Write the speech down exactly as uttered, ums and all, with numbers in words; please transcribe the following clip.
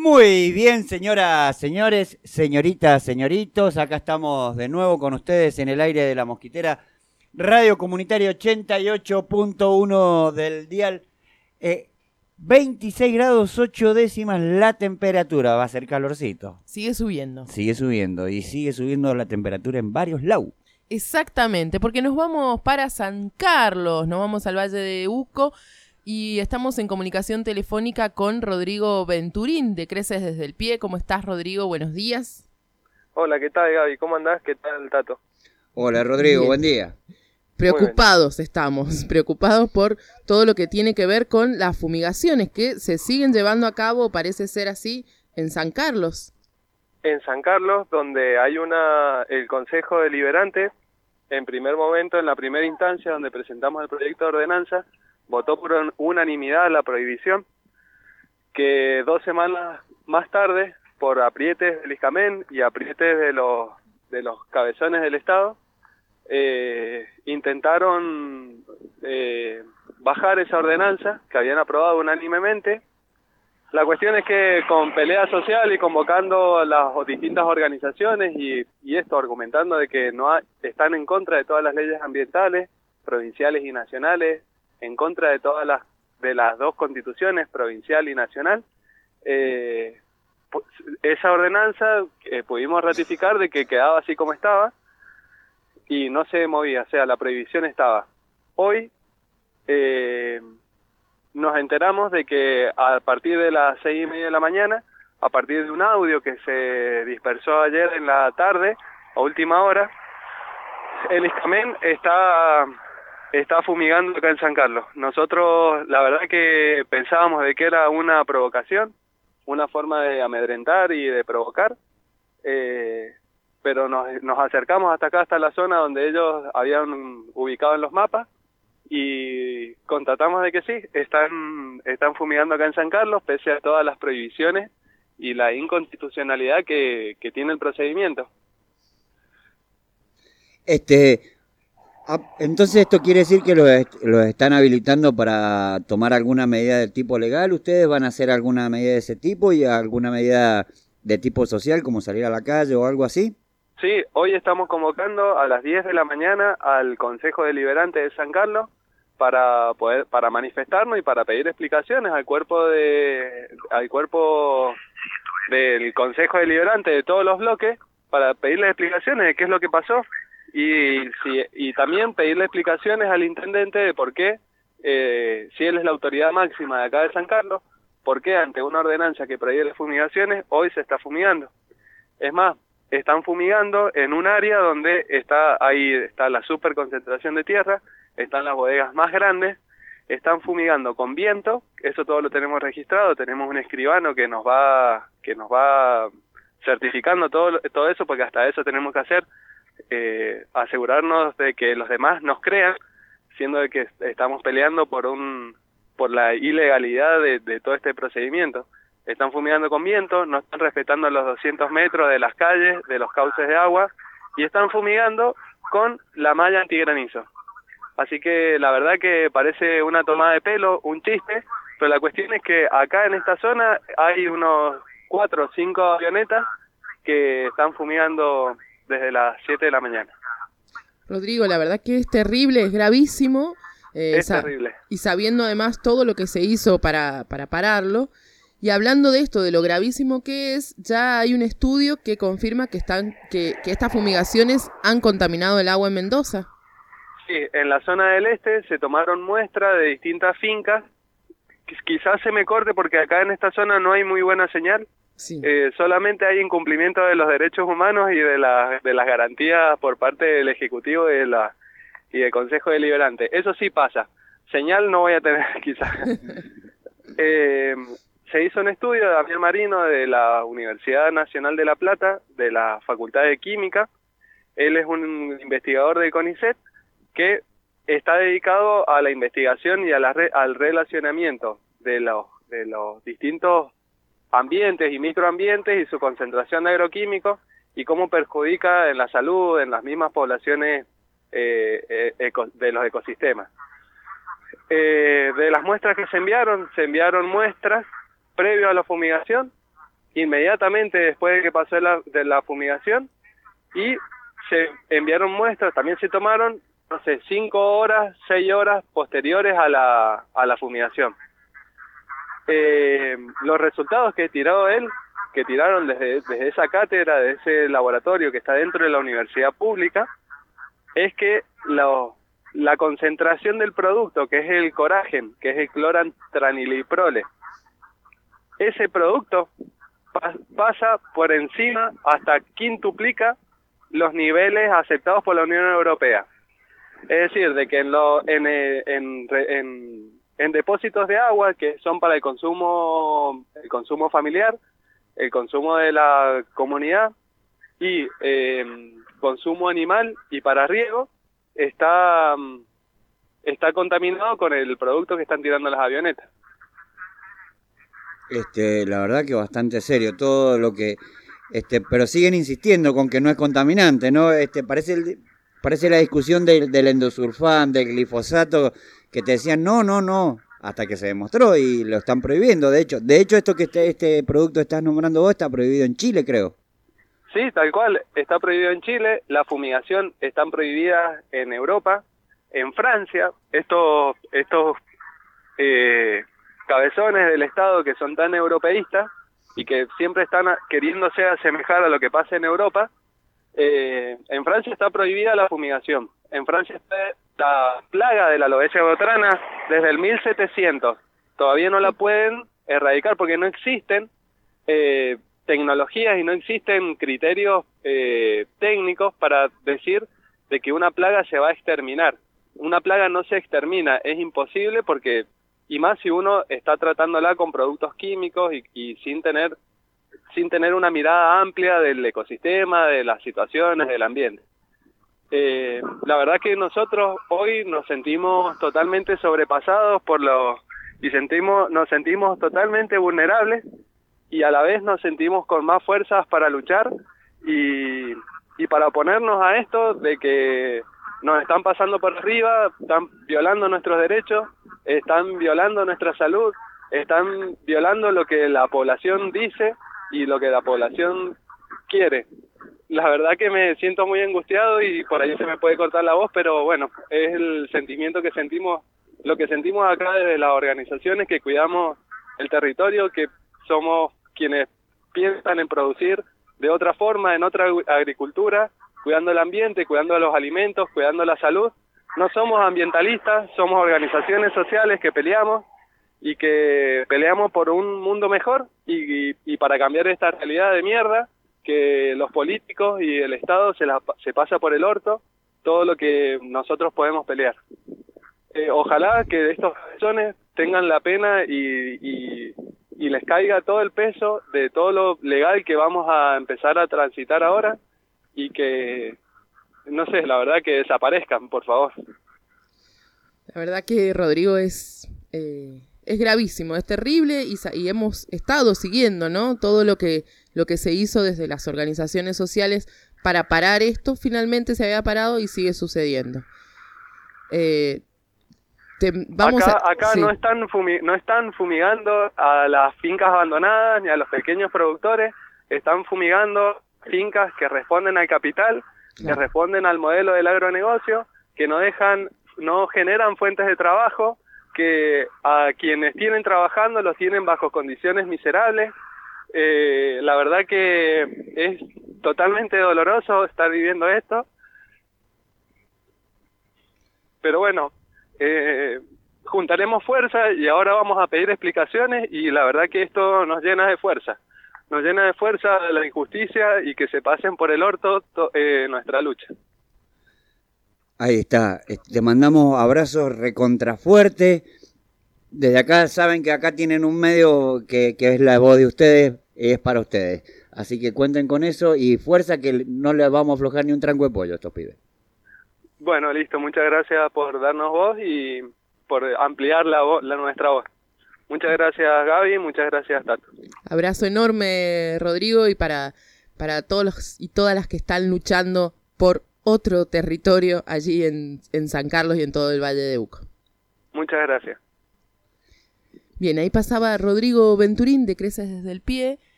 Muy bien, señoras, señores, señoritas, señoritos. Acá estamos de nuevo con ustedes en el aire de La Mosquitera, Radio Comunitaria ochenta y ocho punto uno del dial. Eh, veintiséis grados ocho décimas la temperatura. Va a ser calorcito. Sigue subiendo. Sigue subiendo y sigue subiendo la temperatura en varios lados. Exactamente, porque nos vamos para San Carlos, nos vamos al Valle de Uco y estamos en comunicación telefónica con Rodrigo Venturín de Creces desde el Pie. ¿Cómo estás, Rodrigo? Buenos días. Hola, ¿qué tal, Gaby? ¿Cómo andás? ¿Qué tal, Tato? Hola, Rodrigo, Bien. buen día. Preocupados estamos, preocupados por todo lo que tiene que ver con las fumigaciones que se siguen llevando a cabo, parece ser así, en San Carlos. En San Carlos, donde hay una el Consejo Deliberante, en primer momento, en la primera instancia, donde presentamos el proyecto de ordenanza, votó por un- unanimidad la prohibición, que dos semanas más tarde, por aprietes del ISCAMEN y aprietes de los, de los cabezones del Estado, eh, intentaron eh, bajar esa ordenanza que habían aprobado unánimemente. La cuestión es que con pelea social y convocando a las distintas organizaciones y, y esto argumentando de que no hay, están en contra de todas las leyes ambientales, provinciales y nacionales, en contra de todas las de las dos constituciones, provincial y nacional, eh, pu- esa ordenanza eh, pudimos ratificar de que quedaba así como estaba y no se movía, o sea, la prohibición estaba. Hoy eh, nos enteramos de que a partir de las seis y media de la mañana, a partir de un audio que se dispersó ayer en la tarde, a última hora, el ISCAMEN está, está fumigando acá en San Carlos. Nosotros, la verdad que pensábamos de que era una provocación, una forma de amedrentar y de provocar, eh, pero nos, nos acercamos hasta acá, hasta la zona donde ellos habían ubicado en los mapas, y constatamos de que sí, están están fumigando acá en San Carlos, pese a todas las prohibiciones y la inconstitucionalidad que, que tiene el procedimiento. Este, ah, entonces esto quiere decir que los, est- los están habilitando para tomar alguna medida del tipo legal. ¿Ustedes van a hacer alguna medida de ese tipo y alguna medida de tipo social, como salir a la calle o algo así? Sí, hoy estamos convocando a las diez de la mañana al Consejo Deliberante de San Carlos para poder para manifestarnos y para pedir explicaciones al cuerpo de al cuerpo del Consejo Deliberante de todos los bloques, para pedirle explicaciones de qué es lo que pasó y si y también pedirle explicaciones al intendente de por qué, eh, si él es la autoridad máxima de acá de San Carlos, por qué ante una ordenanza que prohíbe las fumigaciones hoy se está fumigando. Es más, están fumigando en un área donde está ahí está la superconcentración de tierra, están las bodegas más grandes, están fumigando con viento, eso todo lo tenemos registrado, tenemos un escribano que nos va que nos va certificando todo lo- todo eso, porque hasta eso tenemos que hacer, eh, asegurarnos de que los demás nos crean, siendo de que estamos peleando por un por la ilegalidad de, de todo este procedimiento. Están fumigando con viento, no están respetando los doscientos metros de las calles, de los cauces de agua, y están fumigando con la malla antigranizo. Así que la verdad que parece una tomada de pelo, un chiste, pero la cuestión es que acá en esta zona hay unos cuatro o cinco avionetas que están fumigando desde las siete de la mañana. Rodrigo, la verdad que es terrible, es gravísimo. eh, Es sa- terrible. Y sabiendo además todo lo que se hizo para, para pararlo. Y hablando de esto, de lo gravísimo que es, ya hay un estudio que confirma que, están, que, que estas fumigaciones han contaminado el agua en Mendoza. Sí, en la zona del este se tomaron muestras de distintas fincas. Quiz- Quizás se me corte porque acá en esta zona no hay muy buena señal. Sí. Eh, solamente hay incumplimiento de los derechos humanos y de, la, de las garantías por parte del Ejecutivo y, de la, y del Consejo Deliberante. Eso sí pasa. Señal no voy a tener quizás. eh, se hizo un estudio de Damián Marino de la Universidad Nacional de La Plata, de la Facultad de Química. Él es un investigador del CONICET que está dedicado a la investigación y a la re, al relacionamiento de los, de los distintos ambientes y microambientes y su concentración de agroquímicos y cómo perjudica en la salud, en las mismas poblaciones eh, eh, eco, de los ecosistemas. Eh, de las muestras que se enviaron, se enviaron muestras previo a la fumigación inmediatamente después de que pasó la, de la fumigación, y se enviaron muestras, también se tomaron, no sé, cinco horas, seis horas posteriores a la, a la fumigación. Eh, los resultados que tiró él, que tiraron desde, desde esa cátedra, de ese laboratorio que está dentro de la universidad pública, es que lo, la concentración del producto, que es el coragen, que es el clorantraniliprole, ese producto pa pasa por encima, hasta quintuplica los niveles aceptados por la Unión Europea. Es decir, de que en, lo, en, en, en, en depósitos de agua que son para el consumo, el consumo familiar, el consumo de la comunidad y eh, consumo animal y para riego, está, está contaminado con el producto que están tirando las avionetas. Este, la verdad que bastante serio todo lo que, este, pero siguen insistiendo con que no es contaminante, ¿no? Este, parece el, parece la discusión del, del endosulfán, del glifosato, que te decían no, no, no, hasta que se demostró y lo están prohibiendo. De hecho, de hecho esto que este, este producto estás nombrando vos está prohibido en Chile, creo. Sí, tal cual, está prohibido en Chile, la fumigación están prohibidas en Europa, en Francia, estos, estos eh, cabezones del Estado que son tan europeístas y que siempre están queriéndose asemejar a lo que pasa en Europa, eh, en Francia está prohibida la fumigación. En Francia está la plaga de la alopecia botrana desde el mil setecientos. Todavía no la pueden erradicar porque no existen eh, tecnologías y no existen criterios eh, técnicos para decir de que una plaga se va a exterminar. Una plaga no se extermina, es imposible porque, y más si uno está tratándola con productos químicos y, y sin tener sin tener una mirada amplia del ecosistema, de las situaciones, del ambiente. Eh, la verdad que nosotros hoy nos sentimos totalmente sobrepasados por los y sentimos nos sentimos totalmente vulnerables y a la vez nos sentimos con más fuerzas para luchar y, y para oponernos a esto de que nos están pasando por arriba, están violando nuestros derechos, están violando nuestra salud, están violando lo que la población dice y lo que la población quiere. La verdad que me siento muy angustiado y por ahí se me puede cortar la voz, pero bueno, es el sentimiento que sentimos, lo que sentimos acá desde las organizaciones que cuidamos el territorio, que somos quienes piensan en producir de otra forma, en otra agricultura, cuidando el ambiente, cuidando los alimentos, cuidando la salud. No somos ambientalistas, somos organizaciones sociales que peleamos y que peleamos por un mundo mejor y, y, y para cambiar esta realidad de mierda que los políticos y el Estado se, la, se pasa por el orto todo lo que nosotros podemos pelear. Eh, ojalá que estos personas tengan la pena y, y, y les caiga todo el peso de todo lo legal que vamos a empezar a transitar ahora y que, no sé, la verdad que desaparezcan, por favor. La verdad que Rodrigo es... Eh... Es gravísimo, es terrible y, y hemos estado siguiendo, ¿no? Todo lo que, lo que se hizo desde las organizaciones sociales para parar esto, finalmente se había parado y sigue sucediendo. Eh, te, vamos acá a, acá sí. no, están fumi, no están fumigando a las fincas abandonadas ni a los pequeños productores, están fumigando fincas que responden al capital, claro, que responden al modelo del agronegocio, que no dejan, no generan fuentes de trabajo, que a quienes tienen trabajando los tienen bajo condiciones miserables. Eh, la verdad que es totalmente doloroso estar viviendo esto, pero bueno, eh, juntaremos fuerza y ahora vamos a pedir explicaciones y la verdad que esto nos llena de fuerza, nos llena de fuerza de la injusticia y que se pasen por el orto to, eh, nuestra lucha. Ahí está, te mandamos abrazos recontrafuertes. Desde acá saben que acá tienen un medio que, que es la voz de ustedes, es para ustedes. Así que cuenten con eso y fuerza que no les vamos a aflojar ni un tranco de pollo a estos pibes. Bueno, listo, muchas gracias por darnos voz y por ampliar la, voz, la nuestra voz. Muchas gracias Gaby, muchas gracias Tato. Abrazo enorme Rodrigo y para, para todos los y todas las que están luchando por otro territorio allí en, en San Carlos y en todo el Valle de Uco. Muchas gracias. Bien, ahí pasaba Rodrigo Venturín de Creces desde el Pie.